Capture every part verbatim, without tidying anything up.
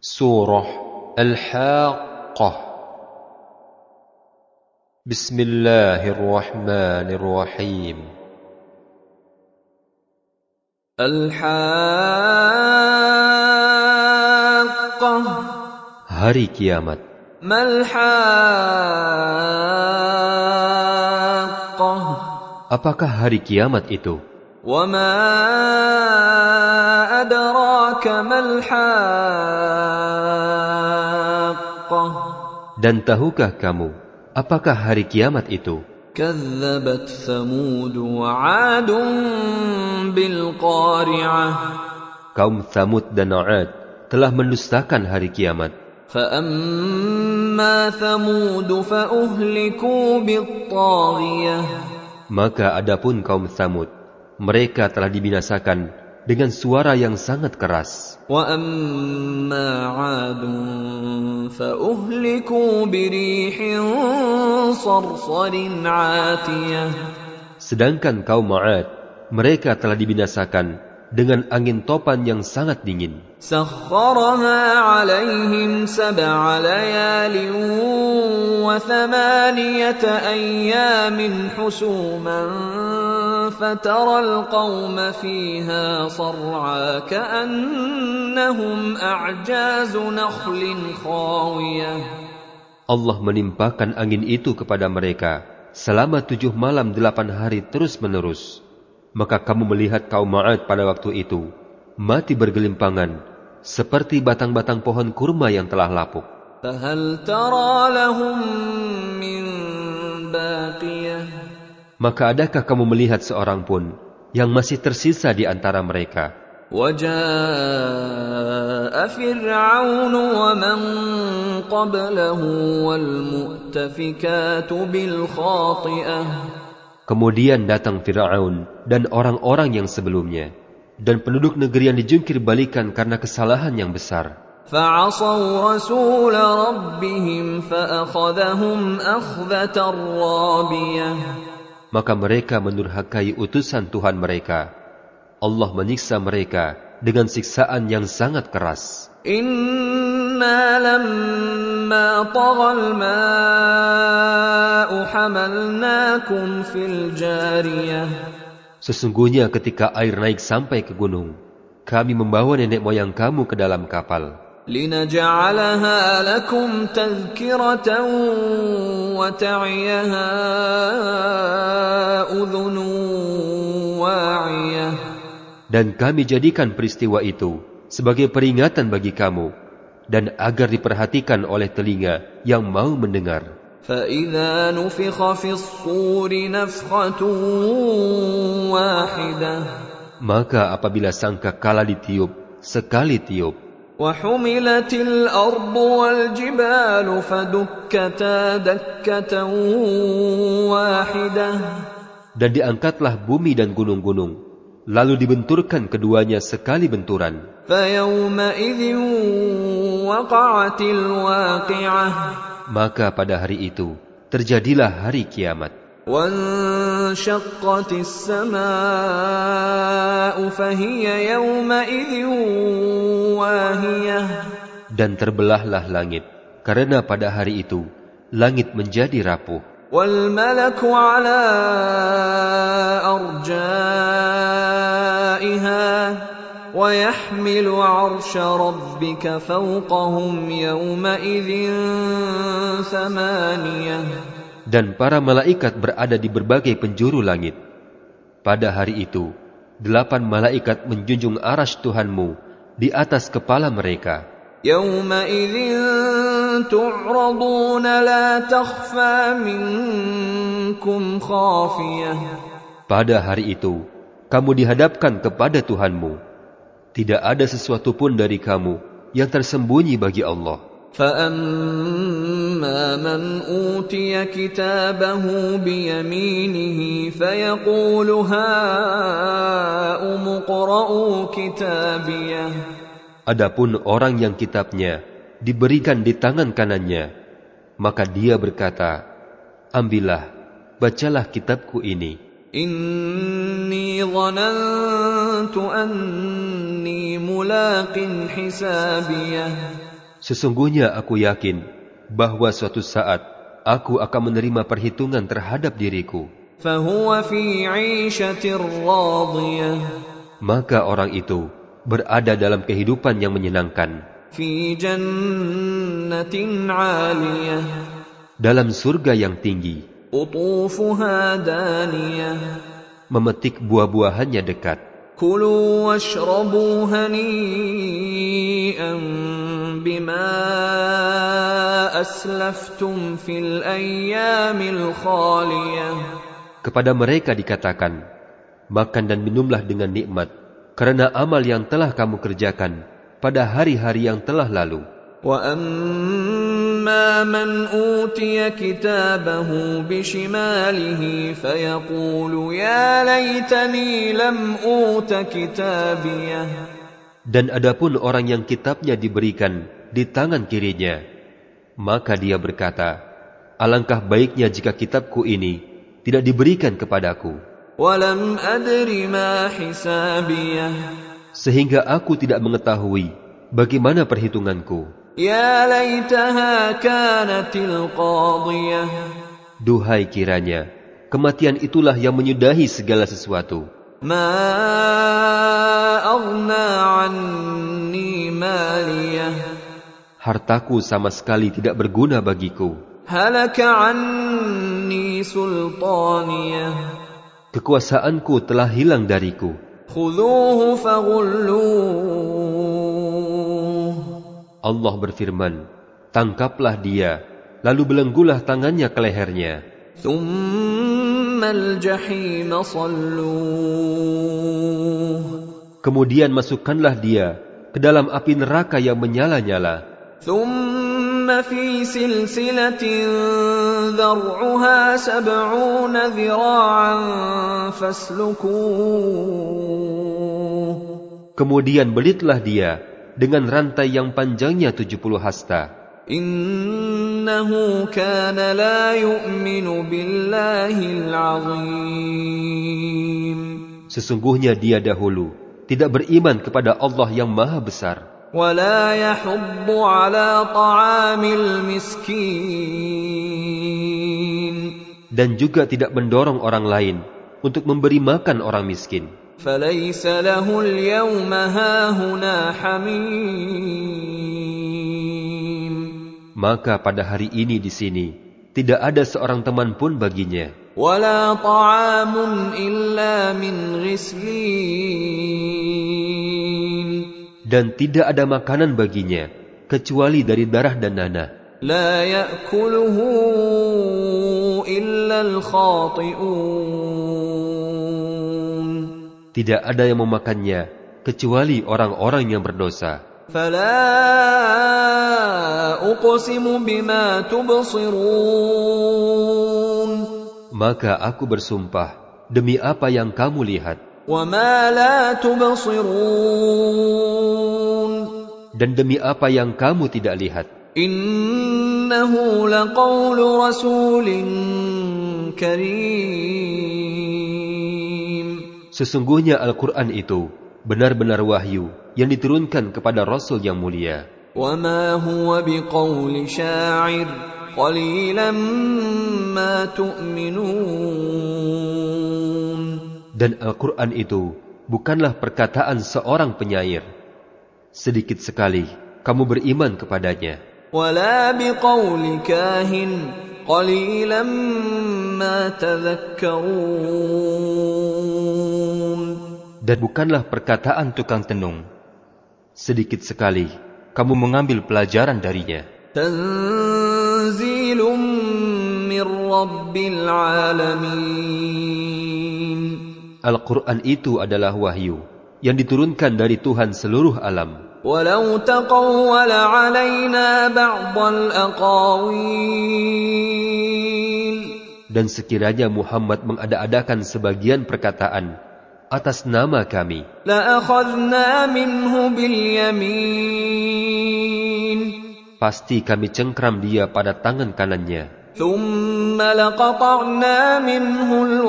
Surah Al-Haqqah. Bismillahirrahmanirrahim. Al-Haqqah. Hari kiamat. Mal-Haqqah. Apakah hari kiamat itu? Wa ma adraka mal-Haqqah. Dan tahukah kamu apakah hari kiamat itu? Kazzabat Thamud wa 'Adun bil qari'ah. Kaum Thamud dan 'Ad telah mendustakan hari kiamat. Fa amma Thamud fa uhliku bit taghiyah. Maka adapun kaum Thamud, mereka telah dibinasakan dengan suara yang sangat keras. Wa amma 'Adun fa uhliku bi rihin sarsarin 'atiyah. Sedangkan kaum 'Ad, mereka telah dibinasakan dengan angin topan yang sangat dingin. Sakhkharaha 'alaihim sab'a layalin wa thamaniyata ayyamin husuman fataral qauma fiha sar'a ka'annahum a'jazu nakhlin khawiyah. Allah menimpakan angin itu kepada mereka selama tujuh malam delapan hari terus-menerus. Maka kamu melihat kaum 'Ad pada waktu itu mati bergelimpangan seperti batang-batang pohon kurma yang telah lapuk. Fahal tara lahum min baqiyah. Maka adakah kamu melihat seorang pun yang masih tersisa di antara mereka? وَجَاءَ فِرْعَوْنُ وَمَنْ قَبْلَهُ وَالْمُؤْتَفِكَاتُ بِالْخَاطِئَةِ. Kemudian datang Fir'aun dan orang-orang yang sebelumnya, dan penduduk negeri yang dijungkir balikan karena kesalahan yang besar. فَعَصَوْا رَسُولَ رَبِّهِمْ فَأَخَذَهُمْ أَخْذَةً رَّابِيَةً. Maka mereka mendurhakai utusan Tuhan mereka. Allah menyiksa mereka dengan siksaan yang sangat keras. Inna lamma taghal ma'u hamalnakum fil jariyah. Sesungguhnya ketika air naik sampai ke gunung, kami membawa nenek moyang kamu ke dalam kapal. Linaj'alaha lakum tadhkiratan wa ta'iyaha udhunun wa'iyah. Dan kami jadikan peristiwa itu sebagai peringatan bagi kamu dan agar diperhatikan oleh telinga yang mau mendengar. فَإِذَا نُفِخَ فِي الصُّورِ نَفْخَةٌ وَاحِدَةٌ. Maka apabila sangkakala ditiup, sekali tiup. وَحُمِلَتِ الْأَرْضُ وَالْجِبَالُ فَدُكَّتَا دَكَّةً وَاحِدَةً. Dan diangkatlah bumi dan gunung-gunung, lalu dibenturkan keduanya sekali benturan. فَيَوْمَئِذٍ وَقَعَتِ الْوَاقِعَةُ. Maka pada hari itu terjadilah hari kiamat. وَانشَقَّتِ السَّمَاءُ فَهِيَ يَوْمَئِذٍ وَاهِيَةٌ. Dan terbelahlah langit, karena pada hari itu langit menjadi rapuh. وَالْمَلَكُ عَلَى أَرْجَائِهَا وَيَحْمِلُ عَرْشَ رَبِّكَ فَوْقَهُمْ يَوْمَئِذٍ ثَمَانِيَةٌ. Dan para malaikat berada di berbagai penjuru langit. Pada hari itu, delapan malaikat menjunjung arasy Tuhanmu di atas kepala mereka. يَوْمَئِذٍ تُعْرَضُونَ لَا تَخْفَى مِنكُمْ خَافِيَةٌ. Pada hari itu, kamu dihadapkan kepada Tuhanmu. Tidak ada sesuatu pun dari kamu yang tersembunyi bagi Allah. فَأَمَّا مَنْ أُوتِيَ كِتَابَهُ بِيَمِينِهِ فَيَقُولُ هَاؤُمُ اقْرَءُوا كِتَابِيَهْ. Adapun orang yang kitabnya diberikan di tangan kanannya, maka dia berkata, ambillah, bacalah kitabku ini. Inni dhanantu anni mulaqin hisabiyah. Sesungguhnya aku yakin bahwa suatu saat aku akan menerima perhitungan terhadap diriku. Fahuwa fi 'ishatir radiyah. Maka orang itu berada dalam kehidupan yang menyenangkan. Fi jannatin 'aliyah. Dalam surga yang tinggi. Qutufuha daniyah. Memetik buah-buahannya dekat. Kulu washrabu hani'an bima aslaftum fil ayyamil khaliyah. Kepada mereka dikatakan, makan dan minumlah dengan nikmat karena amal yang telah kamu kerjakan pada hari-hari yang telah lalu. Wa amma man utiya kitabahu bishimalihi fayaqulu ya laitani lam uta kitabiyah. Dan adapun orang yang kitabnya diberikan di tangan kirinya, maka dia berkata, alangkah baiknya jika kitabku ini tidak diberikan kepadaku. Walam adri ma hisabiyah. Sehingga aku tidak mengetahui bagaimana perhitunganku. Ya laitaha kanatil qadiyah. Duhai kiranya kematian itulah yang menyudahi segala sesuatu. Ma aghna anni maliyah. Hartaku sama sekali tidak berguna bagiku. Halaka anni sultaniyah. Kekuasaanku telah hilang dariku. Khudhuhu faghulluh. Allah berfirman, tangkaplah dia, lalu belenggulah tangannya ke lehernya. Thummal jahim salluh. Kemudian masukkanlah dia ke dalam api neraka yang menyala-nyala. Thumma fi silsilatin dhar'uha sab'una dhira'an faslukuh. Kemudian belitlah dia dengan rantai yang panjangnya tujuh puluh hasta. Innahu kana la yu'minu billahil azim. Sesungguhnya dia dahulu tidak beriman kepada Allah yang maha besar. Wala yahuddu ala ta'amil miskin. Dan juga tidak mendorong orang lain untuk memberi makan orang miskin. Falaysa lahu al-yawma hahuna hamim. Maka pada hari ini di sini tidak ada seorang teman pun baginya. Wala ta'amun illa min ghislin. Dan tidak ada makanan baginya kecuali dari darah dan nanah. La ya'kuluhu illa al-khati'un. Tidak ada yang memakannya kecuali orang-orang yang berdosa. Fala uqsimu bima tubsirun. Maka aku bersumpah demi apa yang kamu lihat. Wa ma la tubsirun. Dan demi apa yang kamu tidak lihat. Innahu laqawlu rasulin karim. Sesungguhnya Al-Quran itu benar-benar wahyu yang diturunkan kepada Rasul yang mulia. Wa ma huwa biqawli sya'ir qalilan ma tu'minun. Dan Al-Quran itu bukanlah perkataan seorang penyair. Sedikit sekali kamu beriman kepadanya. Wala biqawli kahin qalilan ma tadhakkarun. Dan bukanlah perkataan tukang tenung. Sedikit sekali kamu mengambil pelajaran darinya. Tanzilum min rabbil alamin. Al-Quran itu adalah wahyu yang diturunkan dari Tuhan seluruh alam. Walau taqawwala alaina ba'dal aqawil. Dan sekiranya Muhammad mengada-adakan sebagian perkataan atas nama kami, la akhadna minhu bil yamin. Pasti kami cengkram dia pada tangan kanannya. ثم لقطعنا منه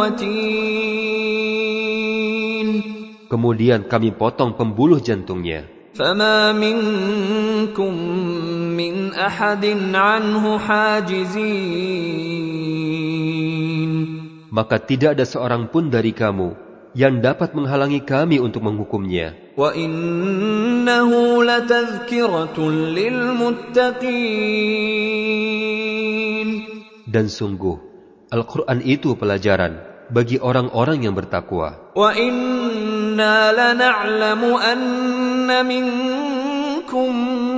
الوتين. Kemudian kami potong pembuluh jantungnya. فما منكم من أحد عنه حاجزين. Maka tidak ada seorang pun dari kamu yang dapat menghalangi kami untuk menghukumnya. وَإِنَّهُ لَتَذْكِرَةٌ لِلْمُتَّقِينَ. Dan sungguh, Al-Quran itu pelajaran bagi orang-orang yang bertakwa. وَإِنَّا لَنَعْلَمُ أَنَّ مِنكُم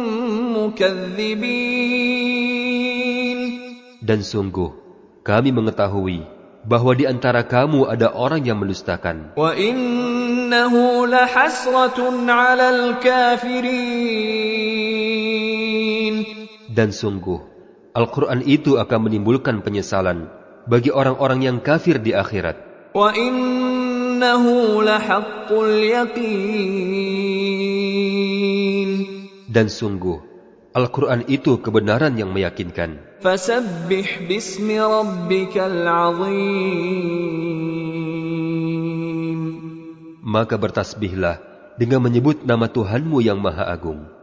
مُكَذِّبِينَ. Dan sungguh, kami mengetahui bahwa di antara kamu ada orang yang mendustakan. وَإِنَّهُ لَحَسْرَةٌ عَلَى الْكَافِرِينَ. Dan sungguh, Al-Quran itu akan menimbulkan penyesalan bagi orang-orang yang kafir di akhirat. وَإِنَّهُ لَحَقُّ الْيَقِينِ. Dan sungguh, Al-Quran itu kebenaran yang meyakinkan. فَسَبِّحْ بِاسْمِ رَبِّكَ الْعَظِيمِ. Maka bertasbihlah dengan menyebut nama Tuhanmu yang Maha Agung.